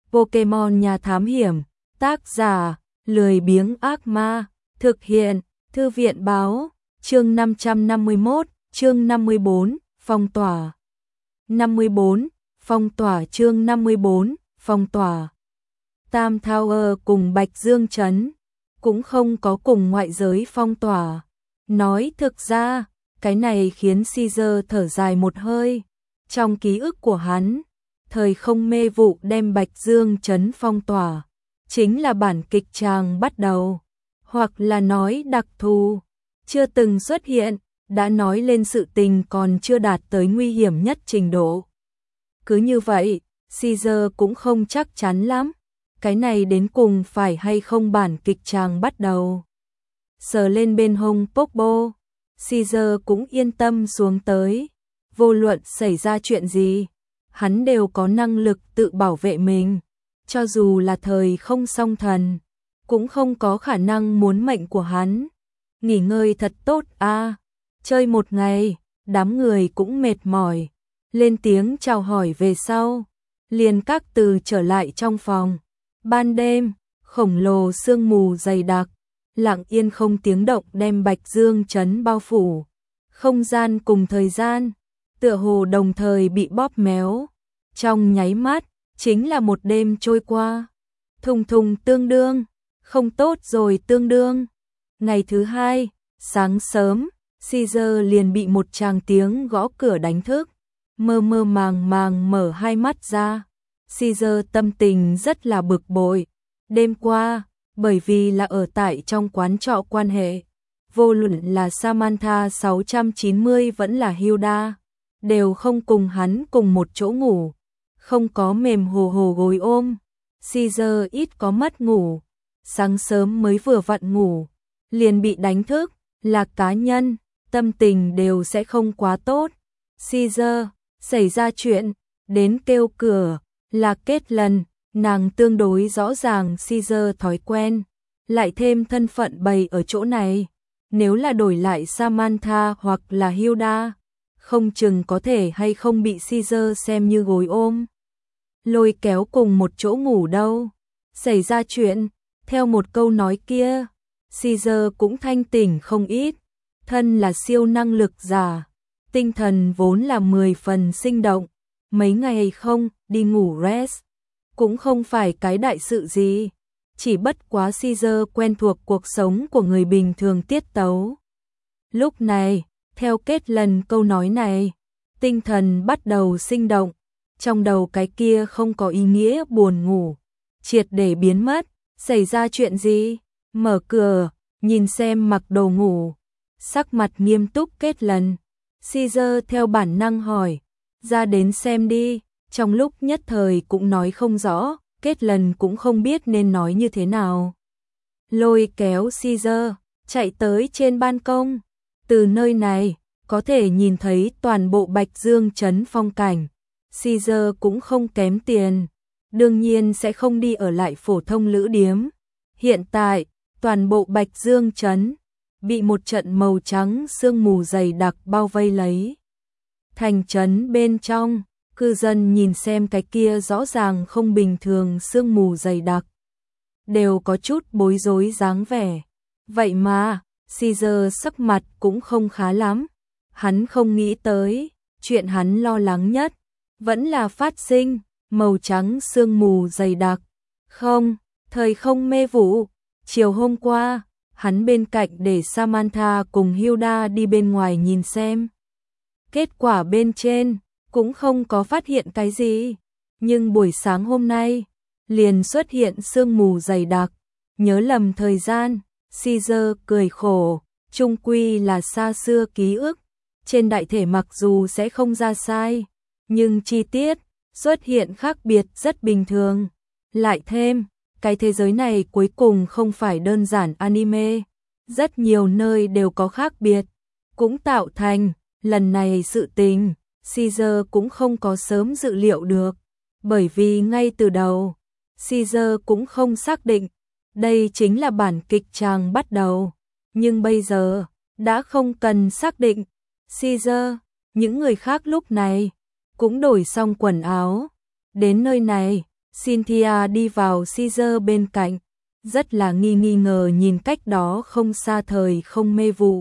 Pokemon Nhà Thám Hiểm, tác giả, lười biếng ác ma, thực hiện, Thư viện báo, chương 551, chương 54, phong tỏa. 54, phong tỏa chương 54, phong tỏa. Tam Tower cùng Bạch Dương Trấn, cũng không có cùng ngoại giới phong tỏa. Nói thực ra, cái này khiến Caesar thở dài một hơi. Trong ký ức của hắn, thời không mê vụ đem Bạch Dương Trấn phong tỏa, chính là bản kịch tràng bắt đầu, hoặc là nói đặc thù, chưa từng xuất hiện, đã nói lên sự tình còn chưa đạt tới nguy hiểm nhất trình độ. Cứ như vậy, Caesar cũng không chắc chắn lắm, cái này đến cùng phải hay không bản kịch tràng bắt đầu. Sờ lên bên hông Popo, Caesar cũng yên tâm xuống tới, vô luận xảy ra chuyện gì, hắn đều có năng lực tự bảo vệ mình, cho dù là thời không song thần, cũng không có khả năng muốn mệnh của hắn. Nghỉ ngơi thật tốt a, chơi một ngày, đám người cũng mệt mỏi, lên tiếng chào hỏi về sau, liền các từ trở lại trong phòng. Ban đêm, khổng lồ sương mù dày đặc, lặng yên không tiếng động đem Bạch Dương Trấn bao phủ. Không gian cùng thời gian, tựa hồ đồng thời bị bóp méo. Trong nháy mắt, chính là một đêm trôi qua. Thùng thùng tương đương, không tốt rồi tương đương. Ngày thứ hai, sáng sớm, Caesar liền bị một tràng tiếng gõ cửa đánh thức. Mơ mơ màng màng mở hai mắt ra. Caesar tâm tình rất là bực bội. Đêm qua, bởi vì là ở tại trong quán trọ quan hệ, vô luận là Samantha 690 vẫn là Hilda, đều không cùng hắn cùng một chỗ ngủ, không có mềm hồ hồ gối ôm. Caesar ít có mất ngủ, sáng sớm mới vừa vặn ngủ, liền bị đánh thức, là cá nhân, tâm tình đều sẽ không quá tốt. Caesar, xảy ra chuyện, đến kêu cửa, là Kết Lần, nàng tương đối rõ ràng Caesar thói quen, lại thêm thân phận bày ở chỗ này, nếu là đổi lại Samantha hoặc là Hilda, không chừng có thể hay không bị Caesar xem như gối ôm, lôi kéo cùng một chỗ ngủ đâu. Xảy ra chuyện, theo một câu nói kia, Caesar cũng thanh tỉnh không ít, thân là siêu năng lực giả, tinh thần vốn là 10 phần sinh động, mấy ngày không đi ngủ rest, cũng không phải cái đại sự gì, chỉ bất quá Caesar quen thuộc cuộc sống của người bình thường tiết tấu. Lúc này, theo Kết Lần câu nói này, tinh thần bắt đầu sinh động, trong đầu cái kia không có ý nghĩa buồn ngủ, triệt để biến mất. Xảy ra chuyện gì? Mở cửa, nhìn xem mặc đồ ngủ, sắc mặt nghiêm túc Kết Lần. Caesar theo bản năng hỏi, ra đến xem đi. Trong lúc nhất thời cũng nói không rõ, Kết Lần cũng không biết nên nói như thế nào. Lôi kéo Caesar, chạy tới trên ban công. Từ nơi này, có thể nhìn thấy toàn bộ Bạch Dương Trấn phong cảnh. Caesar cũng không kém tiền, đương nhiên sẽ không đi ở lại phổ thông lữ điếm. Hiện tại, toàn bộ Bạch Dương Trấn bị một trận màu trắng sương mù dày đặc bao vây lấy. Thành trấn bên trong, cư dân nhìn xem cái kia rõ ràng không bình thường sương mù dày đặc, đều có chút bối rối dáng vẻ. Vậy mà, Caesar sắc mặt cũng không khá lắm. Hắn không nghĩ tới, chuyện hắn lo lắng nhất vẫn là phát sinh màu trắng sương mù dày đặc. Không, thời không mê vụ. Chiều hôm qua, hắn bên cạnh để Samantha cùng Hilda đi bên ngoài nhìn xem. Kết quả bên trên cũng không có phát hiện cái gì, nhưng buổi sáng hôm nay liền xuất hiện sương mù dày đặc. Nhớ lầm thời gian, Caesar cười khổ, chung quy là xa xưa ký ức, trên đại thể mặc dù sẽ không ra sai, nhưng chi tiết xuất hiện khác biệt rất bình thường. Lại thêm, cái thế giới này cuối cùng không phải đơn giản anime, rất nhiều nơi đều có khác biệt, cũng tạo thành lần này sự tình. Caesar cũng không có sớm dự liệu được, bởi vì ngay từ đầu, Caesar cũng không xác định đây chính là bản kịch tràng bắt đầu, nhưng bây giờ đã không cần xác định. Caesar, những người khác lúc này cũng đổi xong quần áo, đến nơi này, Cynthia đi vào Caesar bên cạnh, rất là nghi ngờ nhìn cách đó không xa thời không mê vụ.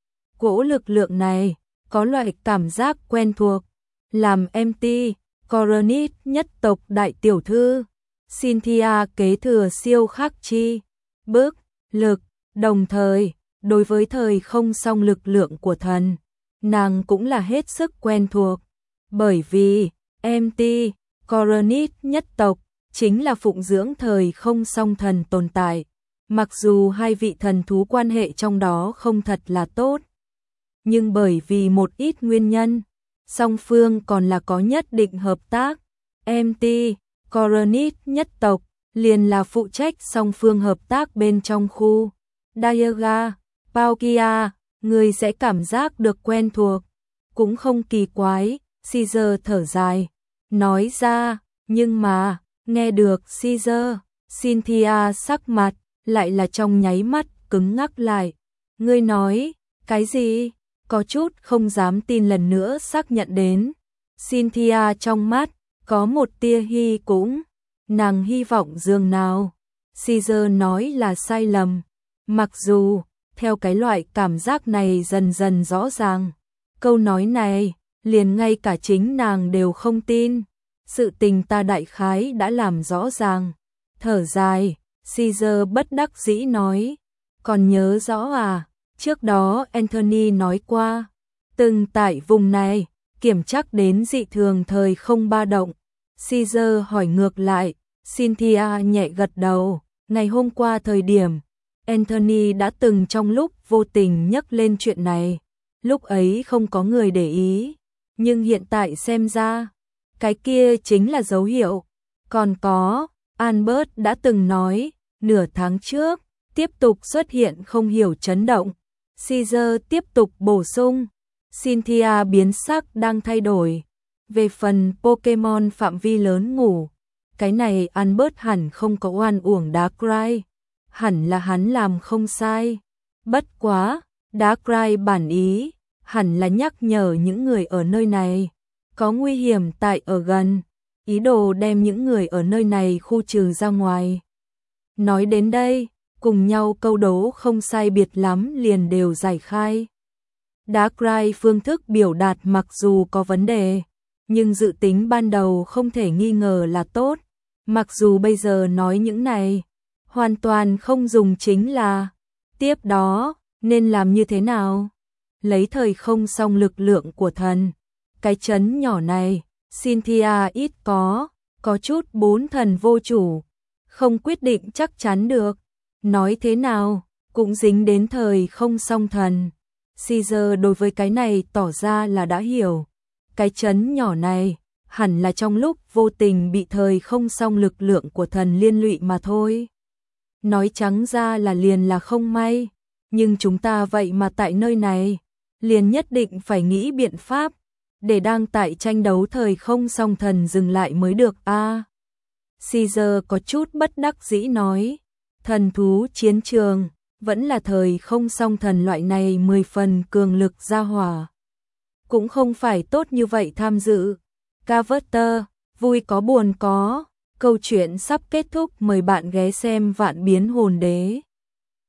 Cỗ lực lượng này, có loại cảm giác quen thuộc, làm MT, Coronet nhất tộc đại tiểu thư. Cynthia kế thừa siêu khắc chi, bước, lực, đồng thời, đối với thời không song lực lượng của thần, nàng cũng là hết sức quen thuộc, bởi vì MT, Coronet nhất tộc, chính là phụng dưỡng thời không song thần tồn tại, mặc dù hai vị thần thú quan hệ trong đó không thật là tốt, nhưng bởi vì một ít nguyên nhân, song phương còn là có nhất định hợp tác. MT, Coronet nhất tộc, liền là phụ trách song phương hợp tác bên trong khu Diaga, Paukia, người sẽ cảm giác được quen thuộc, cũng không kỳ quái. Caesar thở dài, nói ra, nhưng mà, nghe được Caesar, Cynthia sắc mặt, lại là trong nháy mắt cứng ngắc lại. Ngươi nói, cái gì? Có chút không dám tin lần nữa xác nhận đến. Cynthia trong mắt, có một tia hy cũng, nàng hy vọng dường nào. Caesar nói là sai lầm, mặc dù, theo cái loại cảm giác này dần dần rõ ràng. Câu nói này, liền ngay cả chính nàng đều không tin. Sự tình ta đại khái đã làm rõ ràng. Thở dài, Caesar bất đắc dĩ nói. Còn nhớ rõ à, trước đó Anthony nói qua, từng tại vùng này, kiểm trắc đến dị thường thời không ba động. Caesar hỏi ngược lại, Cynthia nhẹ gật đầu, ngày hôm qua thời điểm, Anthony đã từng trong lúc vô tình nhắc lên chuyện này, lúc ấy không có người để ý, nhưng hiện tại xem ra, cái kia chính là dấu hiệu. Còn có, Albert đã từng nói, nửa tháng trước, tiếp tục xuất hiện không hiểu chấn động. Caesar tiếp tục bổ sung, Cynthia biến sắc đang thay đổi. Về phần Pokemon phạm vi lớn ngủ, cái này Albert hẳn không có oan uổng Darkrai, hẳn là hắn làm không sai. Bất quá, Darkrai bản ý, hẳn là nhắc nhở những người ở nơi này, có nguy hiểm tại ở gần, ý đồ đem những người ở nơi này khu trừ ra ngoài. Nói đến đây, cùng nhau câu đố không sai biệt lắm liền đều giải khai. Darkrai phương thức biểu đạt mặc dù có vấn đề, nhưng dự tính ban đầu không thể nghi ngờ là tốt. Mặc dù bây giờ nói những này, hoàn toàn không dùng chính là. Tiếp đó, nên làm như thế nào? Lấy thời không song lực lượng của thần. Cái chấn nhỏ này, Cynthia ít có chút bốn thần vô chủ, không quyết định chắc chắn được. Nói thế nào, cũng dính đến thời không song thần. Caesar đối với cái này tỏ ra là đã hiểu. Cái chấn nhỏ này, hẳn là trong lúc vô tình bị thời không song lực lượng của thần liên lụy mà thôi. Nói trắng ra là liền là không may, nhưng chúng ta vậy mà tại nơi này, liền nhất định phải nghĩ biện pháp, để đang tại tranh đấu thời không song thần dừng lại mới được a. Caesar có chút bất đắc dĩ nói, thần thú chiến trường, vẫn là thời không song thần loại này 10 phần cường lực ra hỏa. Cũng không phải tốt như vậy tham dự. Carver, vui có buồn có, câu chuyện sắp kết thúc, mời bạn ghé xem Vạn Biến Hồn Đế.